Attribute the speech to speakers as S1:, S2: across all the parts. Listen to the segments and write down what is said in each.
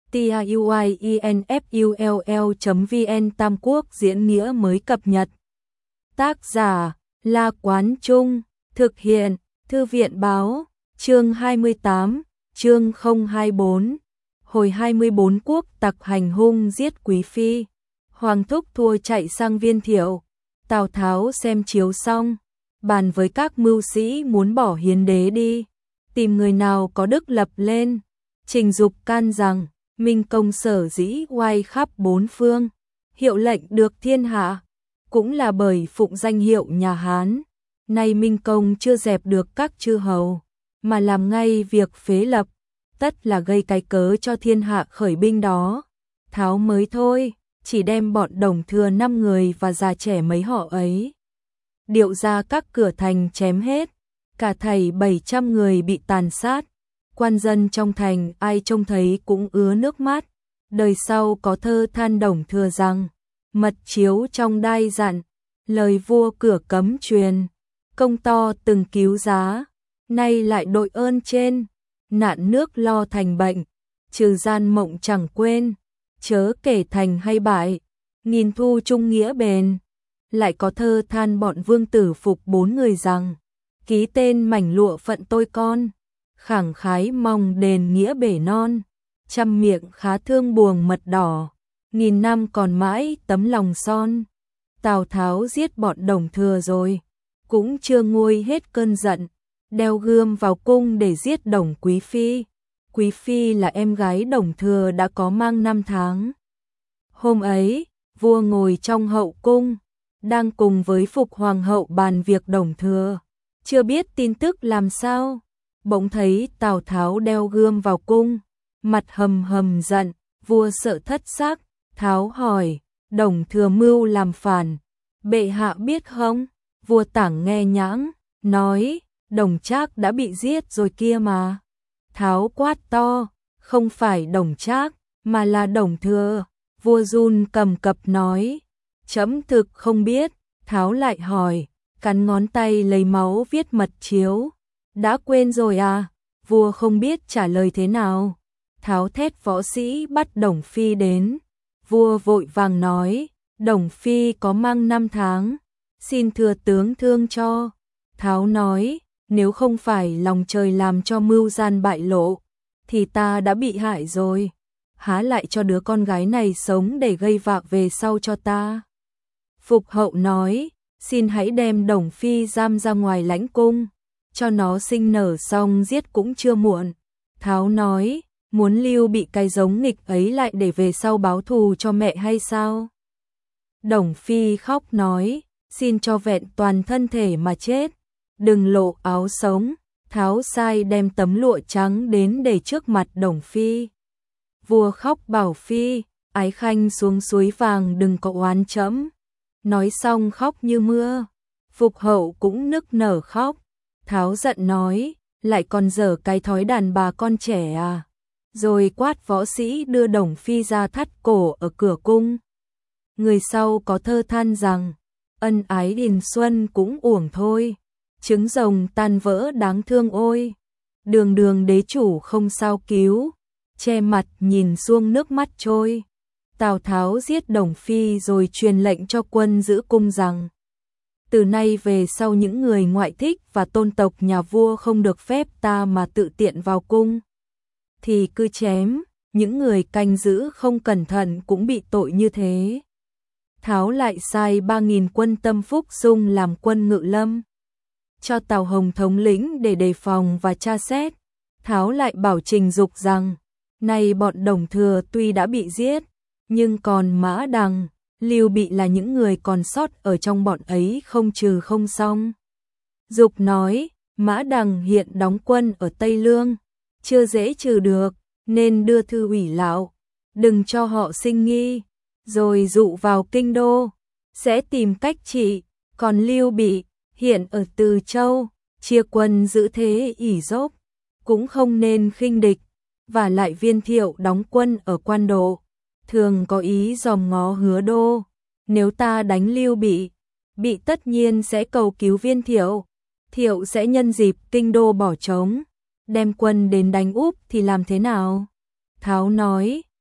S1: tiuinfull.vn Tam Quốc diễn nghĩa mới cập nhật. Tác giả La Quán Trung, thực hiện Thư viện Báo, chương 28, chương 024. Hồi 24 quốc tặc hành hung giết quý phi. Hoàng thúc thua chạy sang Viên Thiệu. Tào Tháo xem chiếu xong, bàn với các mưu sĩ muốn bỏ Hiến đế đi, tìm người nào có đức lập lên. Trình Dục can rằng Minh công sở dĩ oai khắp bốn phương, hiệu lệnh được thiên hạ, cũng là bởi phụng danh hiệu nhà Hán. Nay Minh công chưa dẹp được các chư hầu, mà làm ngay việc phế lập, tất là gây cái cớ cho thiên hạ khởi binh đó. Tháo mới thôi, chỉ đem bọn Đồng Thừa 5 người và già trẻ mấy họ ấy điệu ra các cửa thành chém hết, cả thảy 700 người bị tàn sát. Quan dân trong thành ai trông thấy cũng ứa nước mắt. Đời sau có thơ than Đồng Thừa rằng: mật chiếu trong đai dặn, lời vua cửa cấm truyền, công to từng cứu giá, nay lại đội ơn trên, nạn nước lo thành bệnh, trừ gian mộng chẳng quên, chớ kể thành hay bại, nghìn thu chung nghĩa bền. Lại có thơ than bọn vương tử phục 4 người rằng: ký tên mảnh lụa phận tôi con, khẳng khái mong đền nghĩa bể non, trăm miệng khá thương buồng mật đỏ, nghìn năm còn mãi tấm lòng son. Tào Tháo giết bọn Đồng Thừa rồi, cũng chưa nguôi hết cơn giận, đeo gươm vào cung để giết Đồng Quý Phi. Quý Phi là em gái Đồng Thừa đã có mang 5 tháng. Hôm ấy, vua ngồi trong hậu cung, đang cùng với Phục Hoàng hậu bàn việc Đồng Thừa, chưa biết tin tức làm sao. Bỗng thấy Tào Tháo đeo gươm vào cung, mặt hầm hầm giận, vua sợ thất sắc. Tháo hỏi: Đồng Thừa mưu làm phản, bệ hạ biết không? Vua Tảng nghe nhãng, nói: Đồng Trác đã bị giết rồi kia mà. Tháo quát to: không phải Đồng Trác, mà là Đồng Thừa. Vua run cầm cập nói: trẫm thực không biết. Tháo lại hỏi, cắn ngón tay lấy máu viết mật chiếu: đã quên rồi à? Vua không biết trả lời thế nào. Tháo thét võ sĩ bắt Đồng Phi đến. Vua vội vàng nói: Đồng Phi có mang 5 tháng, xin thừa tướng thương cho. Tháo nói: nếu không phải lòng trời làm cho mưu gian bại lộ, thì ta đã bị hại rồi, há lại cho đứa con gái này sống để gây vạ về sau cho ta. Phục hậu nói: xin hãy đem Đồng Phi giam ra ngoài lãnh cung, cho nó sinh nở xong giết cũng chưa muộn. Tháo nói: muốn lưu bị cái giống nghịch ấy lại để về sau báo thù cho mẹ hay sao? Đồng Phi khóc nói: xin cho vẹn toàn thân thể mà chết, đừng lộ áo sống. Tháo sai đem tấm lụa trắng đến để trước mặt Đồng Phi. Vua khóc bảo Phi: ái khanh xuống suối vàng đừng có oán trẫm. Nói xong khóc như mưa. Phục hậu cũng nức nở khóc. Tháo giận nói: lại còn dở cái thói đàn bà con trẻ à? Rồi quát võ sĩ đưa Đồng Phi ra thắt cổ ở cửa cung. Người sau có thơ than rằng: ân ái điền xuân cũng uổng thôi, trứng rồng tan vỡ đáng thương ôi. Đường đường đế chủ không sao cứu, che mặt nhìn xuông nước mắt trôi. Tào Tháo giết Đồng Phi rồi truyền lệnh cho quân giữ cung rằng: từ nay về sau những người ngoại thích và tôn tộc nhà vua không được phép ta mà tự tiện vào cung, thì cứ chém. Những người canh giữ không cẩn thận cũng bị tội như thế. Tháo lại sai 3.000 quân Tâm Phúc Dung làm quân ngự lâm, cho Tào Hồng thống lĩnh để đề phòng và tra xét. Tháo lại bảo Trình Dục rằng: này bọn Đồng Thừa tuy đã bị giết, nhưng còn Mã Đằng, Lưu Bị là những người còn sót ở trong bọn ấy không trừ không xong. Dục nói: Mã Đằng hiện đóng quân ở Tây Lương, chưa dễ trừ được, nên đưa thư ủy lão, đừng cho họ sinh nghi, rồi dụ vào kinh đô, sẽ tìm cách trị. Còn Lưu Bị hiện ở Từ Châu, chia quân giữ thế ỷ dốc, cũng không nên khinh địch. Và lại Viên Thiệu đóng quân ở Quan Độ, thường có ý dòm ngó Hứa Đô. Nếu ta đánh Lưu Bị tất nhiên sẽ cầu cứu Viên Thiệu. Thiệu sẽ nhân dịp kinh đô bỏ trống, đem quân đến đánh úp thì làm thế nào? Tháo nói: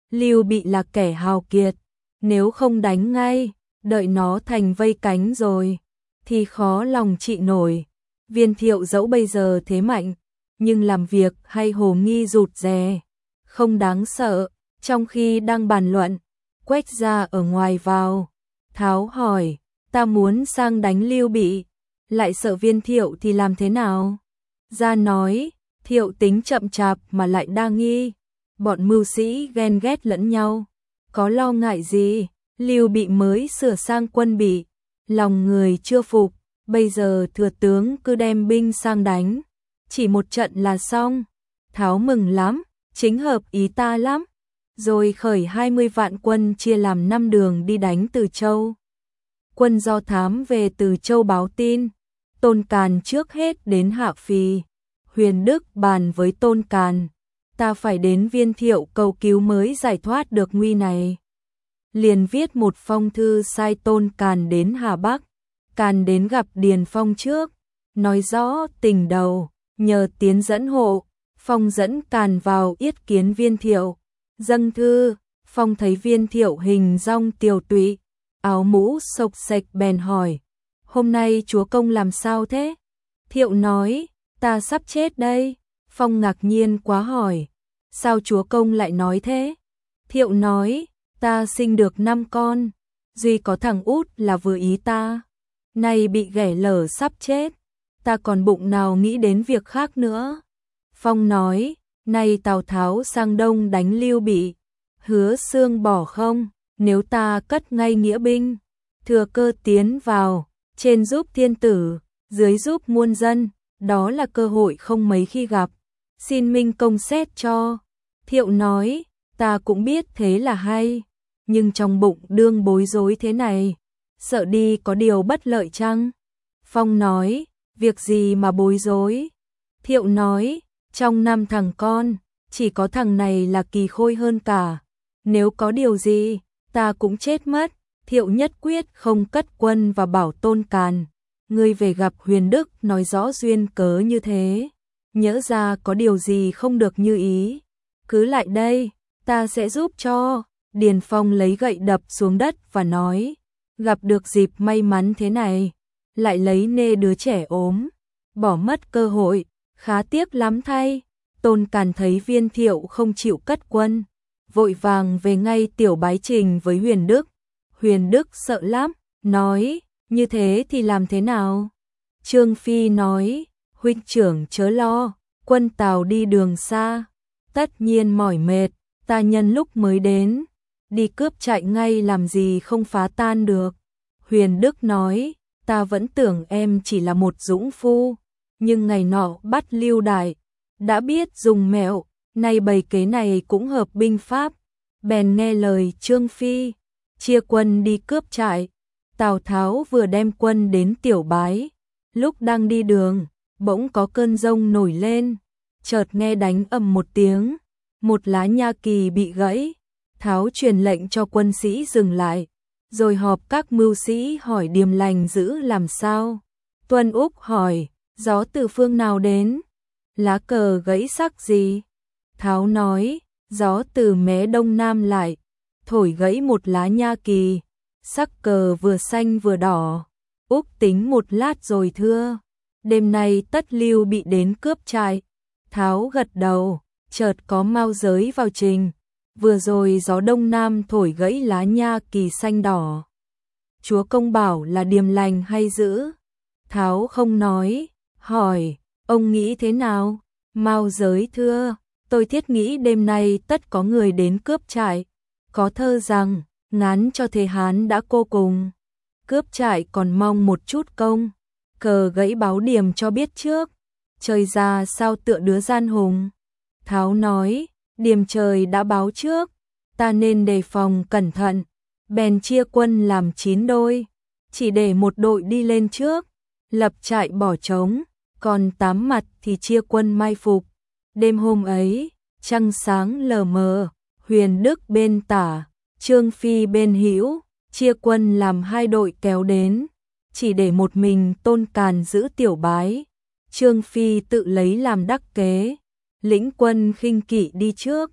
S1: Lưu Bị là kẻ hào kiệt, nếu không đánh ngay, đợi nó thành vây cánh rồi, thì khó lòng trị nổi. Viên Thiệu dẫu bây giờ thế mạnh, nhưng làm việc hay hồ nghi rụt rè, không đáng sợ. Trong khi đang bàn luận, Quách Gia ở ngoài vào. Tháo hỏi, ta muốn sang đánh Lưu Bị, lại sợ Viên Thiệu thì làm thế nào? Gia nói, Thiệu tính chậm chạp mà lại đa nghi, bọn mưu sĩ ghen ghét lẫn nhau, có lo ngại gì? Lưu Bị mới sửa sang quân bị, lòng người chưa phục, bây giờ thừa tướng cứ đem binh sang đánh, chỉ một trận là xong. Tháo mừng lắm, chính hợp ý ta lắm. Rồi khởi 20 vạn quân chia làm 5 đường đi đánh Từ Châu. Quân do thám về Từ Châu báo tin, Tôn Càn trước hết đến Hạ Phì. Huyền Đức bàn với Tôn Càn, ta phải đến Viên Thiệu cầu cứu mới giải thoát được nguy này. Liền viết một phong thư sai Tôn Càn đến Hà Bắc. Càn đến gặp Điền Phong trước, nói rõ tình đầu, nhờ tiến dẫn hộ. Phong dẫn Càn vào yết kiến Viên Thiệu. Dâng thư, Phong thấy Viên Thiệu hình dong tiều tụy, áo mũ xộc xệch bèn hỏi, hôm nay chúa công làm sao thế? Thiệu nói, ta sắp chết đây. Phong ngạc nhiên quá hỏi, sao chúa công lại nói thế? Thiệu nói, ta sinh được 5 con, duy có thằng út là vừa ý ta, nay bị ghẻ lở sắp chết, ta còn bụng nào nghĩ đến việc khác nữa. Phong nói, nay Tào Tháo sang đông đánh Lưu Bị, hứa xương bỏ không? Nếu ta cất ngay nghĩa binh, thừa cơ tiến vào, trên giúp thiên tử, dưới giúp muôn dân, đó là cơ hội không mấy khi gặp, xin minh công xét cho. Thiệu nói, ta cũng biết thế là hay, nhưng trong bụng đương bối rối thế này, sợ đi có điều bất lợi chăng? Phong nói, việc gì mà bối rối? Thiệu nói, trong 5 thằng con, chỉ có thằng này là kỳ khôi hơn cả, nếu có điều gì, ta cũng chết mất. Thiệu nhất quyết không cất quân và bảo Tôn Càn, ngươi về gặp Huyền Đức nói rõ duyên cớ như thế, nhỡ ra có điều gì không được như ý, cứ lại đây, ta sẽ giúp cho. Điền Phong lấy gậy đập xuống đất và nói, gặp được dịp may mắn thế này, lại lấy nê đứa trẻ ốm, bỏ mất cơ hội, khá tiếc lắm thay. Tôn Càn thấy Viên Thiệu không chịu cất quân, vội vàng về ngay tiểu bái trình với Huyền Đức. Huyền Đức sợ lắm, nói, như thế thì làm thế nào? Trương Phi nói, huynh trưởng chớ lo, quân Tào đi đường xa, tất nhiên mỏi mệt, ta nhân lúc mới đến, đi cướp chạy ngay làm gì không phá tan được. Huyền Đức nói, ta vẫn tưởng em chỉ là một dũng phu, nhưng ngày nọ bắt Lưu Đại, đã biết dùng mẹo, nay bày kế này cũng hợp binh pháp, bèn nghe lời Trương Phi, chia quân đi cướp trại. Tào Tháo vừa đem quân đến Tiểu Bái, lúc đang đi đường, bỗng có cơn giông nổi lên, chợt nghe đánh ầm một tiếng, một lá nha kỳ bị gãy. Tháo truyền lệnh cho quân sĩ dừng lại, rồi họp các mưu sĩ hỏi Điềm Lành giữ làm sao. Tuân Úc hỏi, gió từ phương nào đến? Lá cờ gãy sắc gì? Tháo nói, gió từ mé đông nam lại, thổi gãy một lá nha kỳ, sắc cờ vừa xanh vừa đỏ. Úc tính một lát rồi thưa, đêm nay tất Lưu Bị đến cướp trại. Tháo gật đầu, chợt có Mao Giới vào trình, vừa rồi gió đông nam thổi gãy lá nha kỳ xanh đỏ. Chúa công bảo là Điềm Lành hay giữ? Tháo không nói, hỏi, ông nghĩ thế nào? Mao Giới thưa, tôi thiết nghĩ đêm nay tất có người đến cướp trại. Có thơ rằng, ngán cho thế Hán đã cô cùng, cướp trại còn mong một chút công, cờ gãy báo điểm cho biết trước, trời ra sao tựa đứa gian hùng. Tháo nói, điểm trời đã báo trước, ta nên đề phòng cẩn thận, bèn chia quân làm 9 đôi, chỉ để một đội đi lên trước, lập trại bỏ trống, còn 8 mặt thì chia quân mai phục. Đêm hôm ấy, trăng sáng lờ mờ, Huyền Đức bên tả, Trương Phi bên hữu, chia quân làm 2 đội kéo đến, chỉ để một mình Tôn Càn giữ Tiểu Bái. Trương Phi tự lấy làm đắc kế, lĩnh quân khinh kỵ đi trước,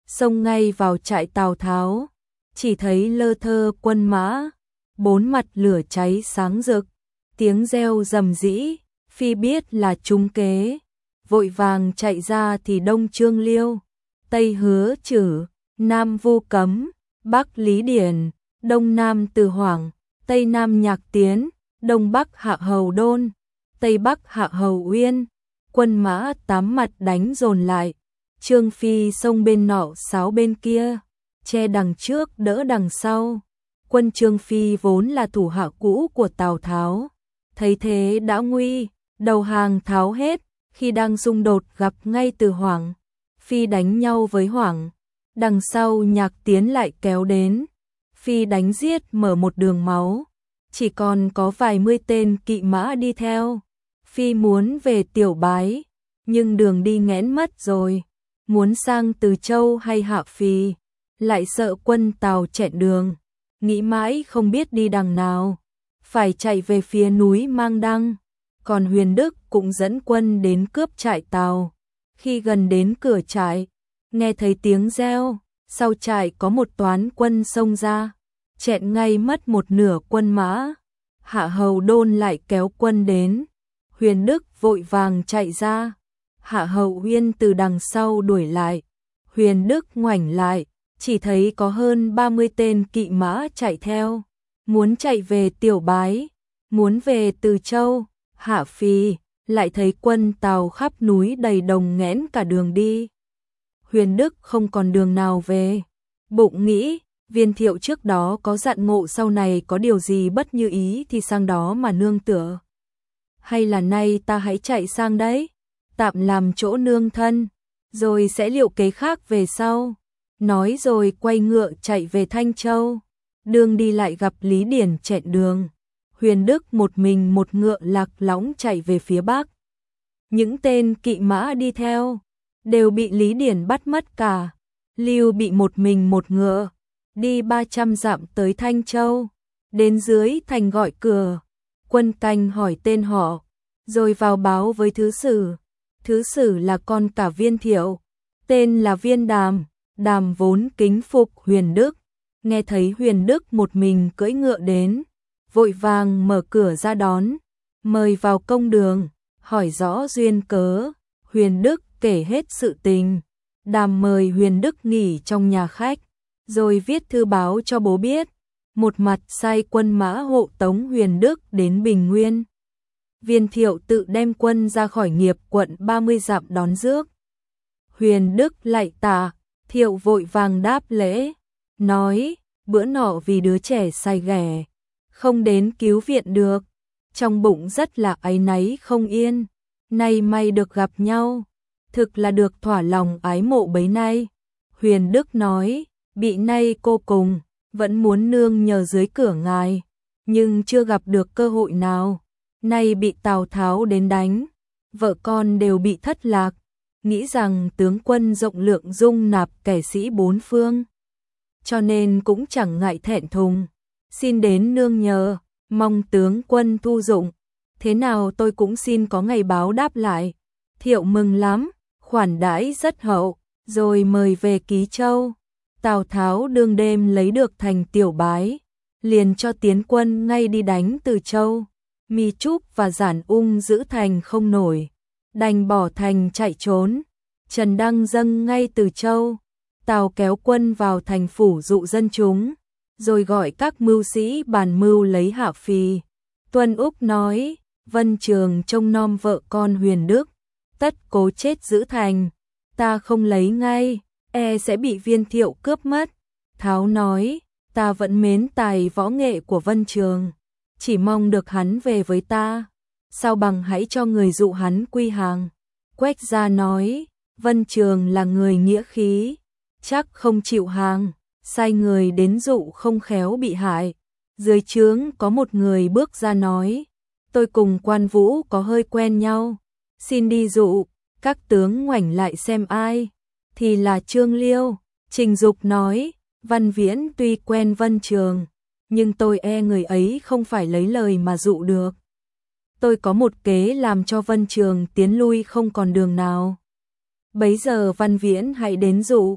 S1: xông ngay vào trại Tào Tháo, chỉ thấy lơ thơ quân mã, bốn mặt lửa cháy sáng rực, tiếng reo rầm rĩ, Phi biết là trúng kế, vội vàng chạy ra thì đông Trương Liêu, tây Hứa Chử, nam Vu Cấm, bắc Lý Điển, đông nam Từ Hoảng, tây nam Nhạc Tiến, đông bắc Hạ Hầu Đôn, tây bắc Hạ Hầu Uyên, quân mã tám mặt đánh dồn lại. Trương Phi xông bên nọ sáo bên kia, che đằng trước đỡ đằng sau. Quân Trương Phi vốn là thủ hạ cũ của Tào Tháo, thấy thế đã nguy, đầu hàng tháo hết, khi đang xung đột gặp ngay Từ Hoảng, Phi đánh nhau với Hoảng, đằng sau Nhạc Tiến lại kéo đến, Phi đánh giết mở một đường máu, chỉ còn có vài mươi tên kỵ mã đi theo. Phi muốn về Tiểu Bái, nhưng đường đi nghẽn mất rồi, muốn sang Từ Châu hay Hạ Phì, lại sợ quân Tào chẹn đường, nghĩ mãi không biết đi đằng nào, phải chạy về phía núi Mang Đăng. Còn Huyền Đức cũng dẫn quân đến cướp trại Tào. Khi gần đến cửa trại, nghe thấy tiếng reo, sau trại có một toán quân xông ra, chẹn ngay mất một nửa quân mã. Hạ Hầu Đôn lại kéo quân đến, Huyền Đức vội vàng chạy ra, Hạ Hầu Uyên từ đằng sau đuổi lại. Huyền Đức ngoảnh lại, chỉ thấy có hơn 30 tên kỵ mã chạy theo, muốn chạy về Tiểu Bái, muốn về Từ Châu, Hạ Phì, lại thấy quân Tào khắp núi đầy đồng nghẽn cả đường đi. Huyền Đức không còn đường nào về, bụng nghĩ, Viên Thiệu trước đó có dặn Ngộ sau này có điều gì bất như ý thì sang đó mà nương tựa. Hay là nay ta hãy chạy sang đấy, tạm làm chỗ nương thân, rồi sẽ liệu kế khác về sau. Nói rồi quay ngựa chạy về Thanh Châu, đường đi lại gặp Lý Điển chẹn đường. Huyền Đức một mình một ngựa lạc lõng chạy về phía bắc. Những tên kỵ mã đi theo đều bị Lý Điển bắt mất cả. Lưu bị một mình một ngựa, đi 300 dặm tới Thanh Châu, đến dưới thành gọi cửa, quân canh hỏi tên họ, rồi vào báo với thứ sử. Thứ sử là con cả Viên Thiệu, tên là Viên Đàm. Đàm vốn kính phục Huyền Đức, nghe thấy Huyền Đức một mình cưỡi ngựa đến, vội vàng mở cửa ra đón, mời vào công đường, hỏi rõ duyên cớ. Huyền Đức kể hết sự tình. Đàm mời Huyền Đức nghỉ trong nhà khách, rồi viết thư báo cho bố biết, một mặt sai quân mã hộ tống Huyền Đức đến Bình Nguyên. Viên Thiệu tự đem quân ra khỏi Nghiệp quận 30 dặm đón rước. Huyền Đức lạy tạ, Thiệu vội vàng đáp lễ, nói, bữa nọ vì đứa trẻ say ghẻ, không đến cứu viện được, trong bụng rất là áy náy không yên, nay may được gặp nhau, thực là được thỏa lòng ái mộ bấy nay. Huyền Đức nói, bị nay cô cùng, vẫn muốn nương nhờ dưới cửa ngài, nhưng chưa gặp được cơ hội nào, nay bị Tào Tháo đến đánh, vợ con đều bị thất lạc, nghĩ rằng tướng quân rộng lượng dung nạp kẻ sĩ bốn phương, cho nên cũng chẳng ngại thẹn thùng, xin đến nương nhờ, mong tướng quân thu dụng, thế nào tôi cũng xin có ngày báo đáp lại. Thiệu mừng lắm, khoản đãi rất hậu, rồi mời về Ký Châu. Tào Tháo đương đêm lấy được thành Tiểu Bái, liền cho tiến quân ngay đi đánh Từ Châu. Mi Trúc và Giản Ung giữ thành không nổi, đành bỏ thành chạy trốn. Trần Đăng dâng ngay Từ Châu, Tào kéo quân vào thành phủ dụ dân chúng, rồi gọi các mưu sĩ bàn mưu lấy Hạ Phì. Tuân Úc nói, Vân Trường trông nom vợ con Huyền Đức, tất cố chết giữ thành, ta không lấy ngay, e sẽ bị Viên Thiệu cướp mất. Tháo nói, ta vẫn mến tài võ nghệ của Vân Trường, chỉ mong được hắn về với ta, sao bằng hãy cho người dụ hắn quy hàng. Quách Gia nói, Vân Trường là người nghĩa khí, chắc không chịu hàng, sai người đến dụ không khéo bị hại. Dưới trướng có một người bước ra nói, tôi cùng Quan Vũ có hơi quen nhau, xin đi dụ. Các tướng ngoảnh lại xem ai, thì là Trương Liêu. Trình Dục nói, Văn Viễn tuy quen Vân Trường, nhưng tôi e người ấy không phải lấy lời mà dụ được. Tôi có một kế làm cho Vân Trường tiến lui không còn đường nào. Bấy giờ Văn Viễn hãy đến dụ.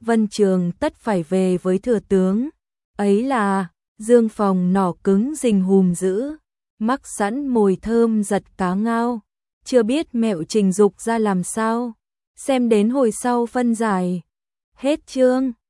S1: Vân Trường tất phải về với thừa tướng. Ấy là, Dương Phòng nỏ cứng rình hùm dữ, mắc sẵn mồi thơm giật cá ngao, chưa biết mẹo trình dục ra làm sao. Xem đến hồi sau phân giải. Hết chương.